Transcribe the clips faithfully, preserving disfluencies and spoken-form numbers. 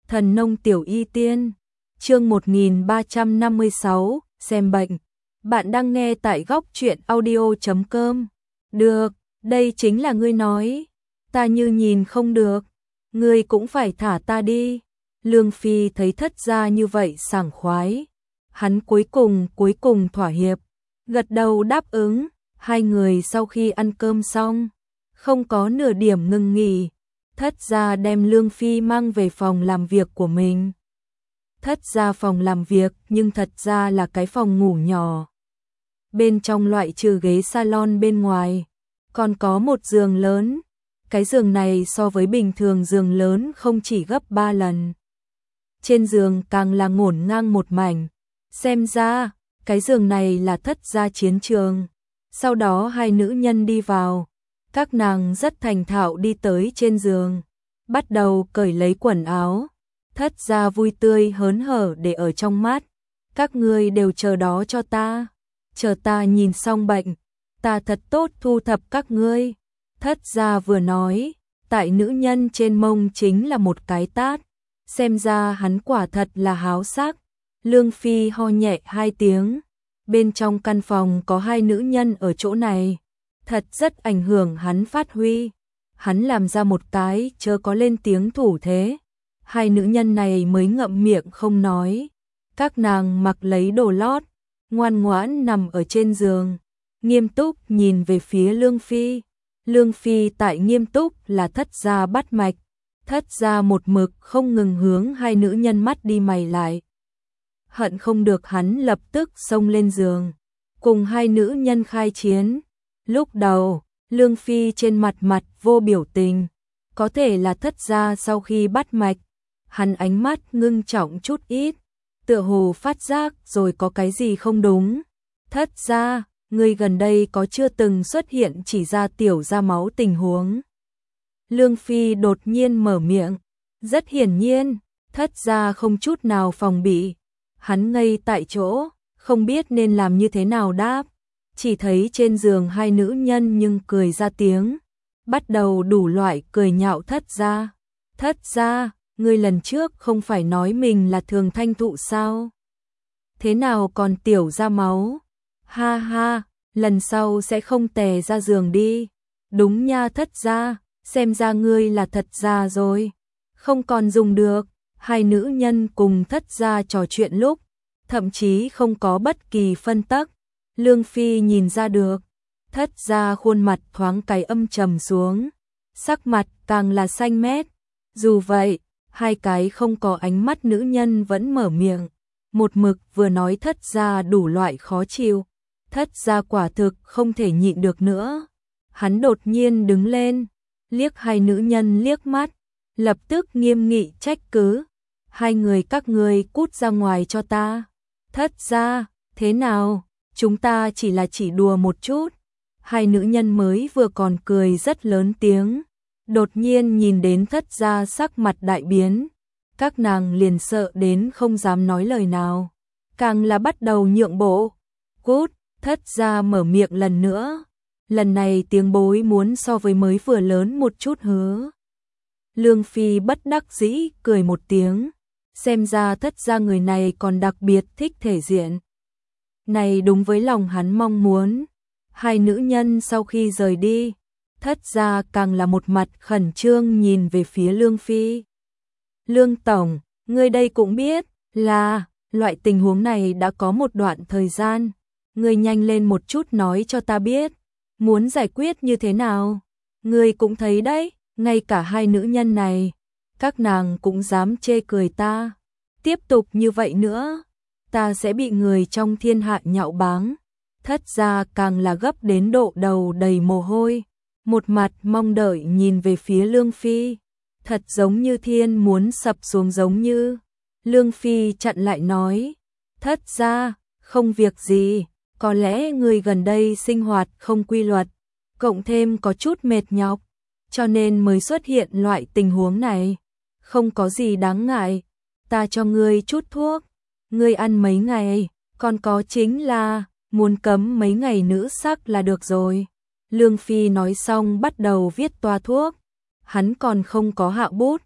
Thần nông tiểu y tiên, chương một nghìn ba trăm năm mươi sáu, xem bệnh. Bạn đang nghe tại góc truyện audio chấm com. Được, đây chính là ngươi nói. Ta như nhìn không được. Ngươi cũng phải thả ta đi. Lương Phi thấy Thất gia như vậy sảng khoái. Hắn cuối cùng, cuối cùng thỏa hiệp. Gật đầu đáp ứng. Hai người sau khi ăn cơm xong, không có nửa điểm ngừng nghỉ. Thất gia đem Lương Phi mang về phòng làm việc của mình. Thất gia phòng làm việc nhưng thật ra là cái phòng ngủ nhỏ. Bên trong loại trừ ghế salon bên ngoài, còn có một giường lớn. Cái giường này so với bình thường giường lớn không chỉ gấp ba lần. Trên giường càng là ngổn ngang một mảnh. Xem ra, cái giường này là Thất gia chiến trường. Sau đó hai nữ nhân đi vào. Các nàng rất thành thạo đi tới trên giường, bắt đầu cởi lấy quần áo. Thất gia vui tươi hớn hở để ở trong mắt. Các ngươi đều chờ đó cho ta. Chờ ta nhìn xong bệnh, ta thật tốt thu thập các ngươi. Thất gia vừa nói, tại nữ nhân trên mông chính là một cái tát. Xem ra hắn quả thật là háo sắc. Lương Phi ho nhẹ hai tiếng. Bên trong căn phòng có hai nữ nhân ở chỗ này. Thật rất ảnh hưởng hắn phát huy. Hắn làm ra một cái chớ có lên tiếng thủ thế. Hai nữ nhân này mới ngậm miệng không nói. Các nàng mặc lấy đồ lót, ngoan ngoãn nằm ở trên giường, nghiêm túc nhìn về phía Lương Phi. Lương Phi tại nghiêm túc là Thất gia bắt mạch. Thất gia một mực không ngừng hướng hai nữ nhân mắt đi mày lại. Hận không được hắn lập tức xông lên giường, cùng hai nữ nhân khai chiến. Lúc đầu, Lương Phi trên mặt mặt vô biểu tình, có thể là Thất gia sau khi bắt mạch, hắn ánh mắt ngưng trọng chút ít, tựa hồ phát giác rồi có cái gì không đúng. Thất gia, ngươi gần đây có chưa từng xuất hiện chỉ ra tiểu ra máu tình huống? Lương Phi đột nhiên mở miệng, rất hiển nhiên, Thất gia không chút nào phòng bị, hắn ngây tại chỗ, không biết nên làm như thế nào đáp. Chỉ thấy trên giường hai nữ nhân nhưng cười ra tiếng, bắt đầu đủ loại cười nhạo Thất gia. Thất gia, ngươi lần trước không phải nói mình là thường thanh thụ sao? Thế nào còn tiểu ra máu? Ha ha, lần sau sẽ không tè ra giường đi. Đúng nha Thất gia, xem ra ngươi là thật già rồi, không còn dùng được. Hai nữ nhân cùng Thất gia trò chuyện lúc, thậm chí không có bất kỳ phân tắc. Lương Phi nhìn ra được, Thất gia khuôn mặt thoáng cái âm trầm xuống, sắc mặt càng là xanh mét. Dù vậy, hai cái không có ánh mắt nữ nhân vẫn mở miệng, một mực vừa nói Thất gia đủ loại khó chịu. Thất gia quả thực không thể nhịn được nữa. Hắn đột nhiên đứng lên, liếc hai nữ nhân liếc mắt, lập tức nghiêm nghị trách cứ. Hai người các ngươi cút ra ngoài cho ta. Thất gia, thế nào? Chúng ta chỉ là chỉ đùa một chút. Hai nữ nhân mới vừa còn cười rất lớn tiếng, đột nhiên nhìn đến Thất gia sắc mặt đại biến. Các nàng liền sợ đến không dám nói lời nào, càng là bắt đầu nhượng bộ. Cút, Thất gia mở miệng lần nữa. Lần này tiếng bối muốn so với mới vừa lớn một chút hứa. Lương Phi bất đắc dĩ cười một tiếng. Xem ra Thất gia người này còn đặc biệt thích thể diện. Này đúng với lòng hắn mong muốn. Hai nữ nhân sau khi rời đi, Thất gia càng là một mặt khẩn trương nhìn về phía Lương Phi. Lương tổng, ngươi đây cũng biết là loại tình huống này đã có một đoạn thời gian. Ngươi nhanh lên một chút nói cho ta biết, muốn giải quyết như thế nào? Ngươi cũng thấy đấy, ngay cả hai nữ nhân này, các nàng cũng dám chê cười ta. Tiếp tục như vậy nữa, ta sẽ bị người trong thiên hạ nhạo báng. Thất gia càng là gấp đến độ đầu đầy mồ hôi, một mặt mong đợi nhìn về phía Lương Phi, thật giống như thiên muốn sập xuống giống như. Lương Phi chặn lại nói, Thất gia, không việc gì, có lẽ người gần đây sinh hoạt không quy luật, cộng thêm có chút mệt nhọc, cho nên mới xuất hiện loại tình huống này. Không có gì đáng ngại, ta cho ngươi chút thuốc, ngươi ăn mấy ngày, còn có chính là muốn cấm mấy ngày nữ sắc là được rồi. Lương Phi nói xong bắt đầu viết toa thuốc, hắn còn không có hạ bút.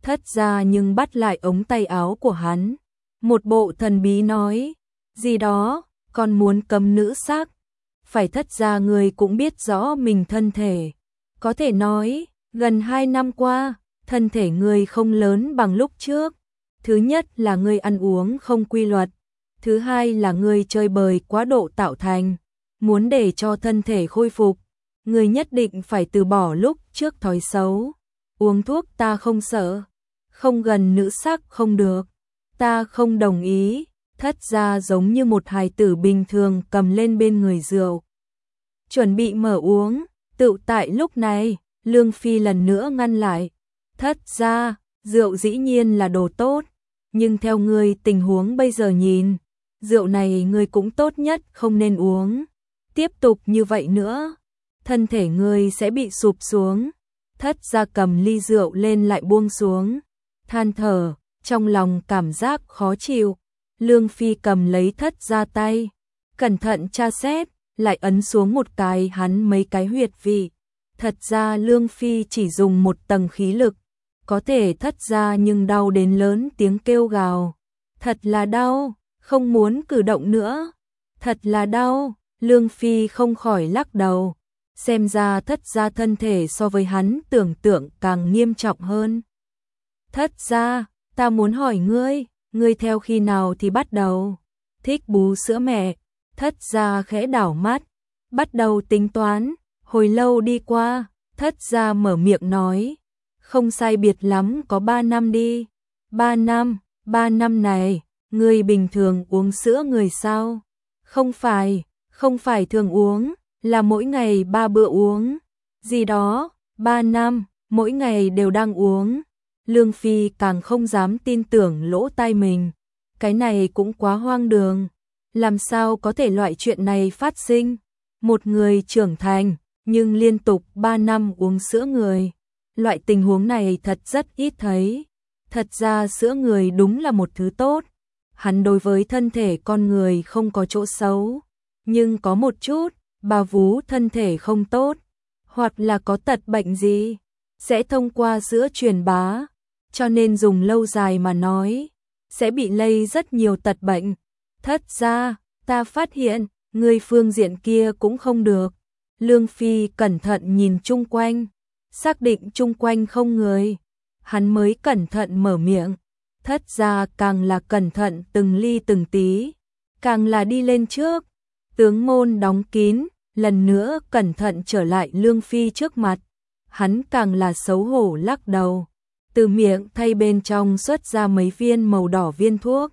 Thất Gia nhưng bắt lại ống tay áo của hắn. Một bộ thần bí nói, gì đó, còn muốn cấm nữ sắc. Phải Thất Gia người cũng biết rõ mình thân thể. Có thể nói, gần hai năm qua, thân thể người không lớn bằng lúc trước. Thứ nhất là người ăn uống không quy luật. Thứ hai là người chơi bời quá độ tạo thành. Muốn để cho thân thể khôi phục, người nhất định phải từ bỏ lúc trước thói xấu. Uống thuốc ta không sợ, không gần nữ sắc không được. Ta không đồng ý. Thất Gia giống như một hài tử bình thường cầm lên bên người rượu, chuẩn bị mở uống. Tự tại lúc này, Lương Phi lần nữa ngăn lại. Thất Gia, rượu dĩ nhiên là đồ tốt, nhưng theo ngươi tình huống bây giờ nhìn, rượu này ngươi cũng tốt nhất không nên uống. Tiếp tục như vậy nữa, thân thể ngươi sẽ bị sụp xuống. Thất Gia cầm ly rượu lên lại buông xuống, than thở, trong lòng cảm giác khó chịu. Lương Phi cầm lấy Thất Gia tay, cẩn thận tra xét, lại ấn xuống một cái hắn mấy cái huyệt vị. Thật ra Lương Phi chỉ dùng một tầng khí lực, có thể Thất Gia nhưng đau đến lớn tiếng kêu gào. Thật là đau, không muốn cử động nữa. Thật là đau, Lương Phi không khỏi lắc đầu. Xem ra Thất Gia thân thể so với hắn tưởng tượng càng nghiêm trọng hơn. Thất Gia, ta muốn hỏi ngươi, ngươi theo khi nào thì bắt đầu thích bú sữa mẹ? Thất Gia khẽ đảo mắt, bắt đầu tính toán. Hồi lâu đi qua, Thất Gia mở miệng nói, không sai biệt lắm có ba năm đi. Ba năm, ba năm này, ngươi bình thường uống sữa người sao? Không phải, không phải thường uống, là mỗi ngày ba bữa uống. Gì đó, ba năm, mỗi ngày đều đang uống. Lương Phi càng không dám tin tưởng lỗ tai mình. Cái này cũng quá hoang đường. Làm sao có thể loại chuyện này phát sinh? Một người trưởng thành, nhưng liên tục ba năm uống sữa người. Loại tình huống này thật rất ít thấy. Thật ra sữa người đúng là một thứ tốt. Hắn đối với thân thể con người không có chỗ xấu. Nhưng có một chút, bà vú thân thể không tốt, hoặc là có tật bệnh gì, sẽ thông qua sữa truyền bá. Cho nên dùng lâu dài mà nói, sẽ bị lây rất nhiều tật bệnh. Thất ra, ta phát hiện, người phương diện kia cũng không được. Lương Phi cẩn thận nhìn chung quanh, xác định chung quanh không người. Hắn mới cẩn thận mở miệng. Thất ra càng là cẩn thận từng ly từng tí, càng là đi lên trước. Tướng môn đóng kín, lần nữa cẩn thận trở lại Lương Phi trước mặt. Hắn càng là xấu hổ lắc đầu. Từ miệng thay bên trong xuất ra mấy viên màu đỏ viên thuốc,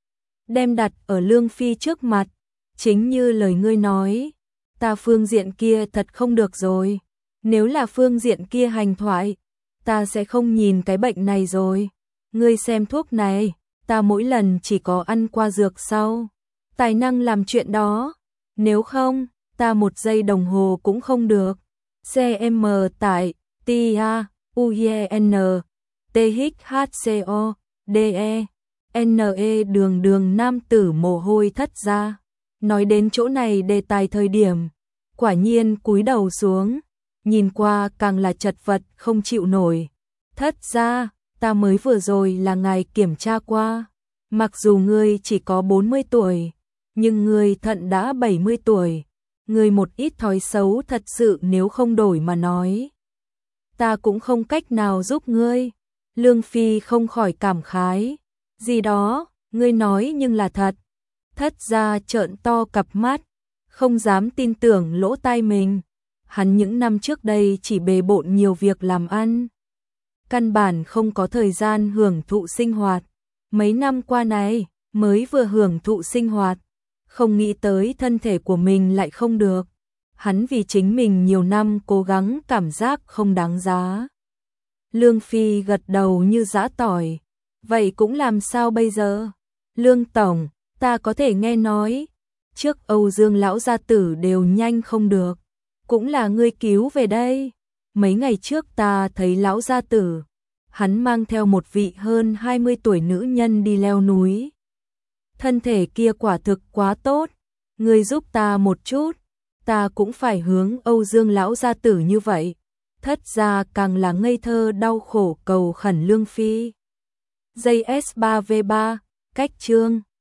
đem đặt ở Lương Phi trước mặt. Chính như lời ngươi nói, ta phương diện kia thật không được rồi. Nếu là phương diện kia hành thoại, ta sẽ không nhìn cái bệnh này rồi. Ngươi xem thuốc này, ta mỗi lần chỉ có ăn qua dược sau, tài năng làm chuyện đó. Nếu không, ta một giây đồng hồ cũng không được. xê em tại T A U E N T H C O D E N E đường đường nam tử mồ hôi thất ra. Nói đến chỗ này đề tài thời điểm, quả nhiên cúi đầu xuống, nhìn qua càng là chật vật không chịu nổi. Thất ra, ta mới vừa rồi là ngài kiểm tra qua, mặc dù ngươi chỉ có bốn mươi tuổi, nhưng ngươi thận đã bảy mươi tuổi, ngươi một ít thói xấu thật sự nếu không đổi mà nói, ta cũng không cách nào giúp ngươi. Lương Phi không khỏi cảm khái, gì đó, ngươi nói nhưng là thật. Thất ra trợn to cặp mắt, không dám tin tưởng lỗ tai mình. Hắn những năm trước đây chỉ bề bộn nhiều việc làm ăn, căn bản không có thời gian hưởng thụ sinh hoạt. Mấy năm qua này, mới vừa hưởng thụ sinh hoạt, không nghĩ tới thân thể của mình lại không được. Hắn vì chính mình nhiều năm cố gắng cảm giác không đáng giá. Lương Phi gật đầu như giã tỏi. Vậy cũng làm sao bây giờ? Lương Tổng, ta có thể nghe nói, trước Âu Dương lão gia tử đều nhanh không được, cũng là ngươi cứu về đây. Mấy ngày trước ta thấy lão gia tử, hắn mang theo một vị hơn hai mươi tuổi nữ nhân đi leo núi. Thân thể kia quả thực quá tốt, ngươi giúp ta một chút, ta cũng phải hướng Âu Dương lão gia tử như vậy. thất gia càng là ngây thơ đau khổ cầu khẩn lương phi. Dây ét ba vê ba, cách chương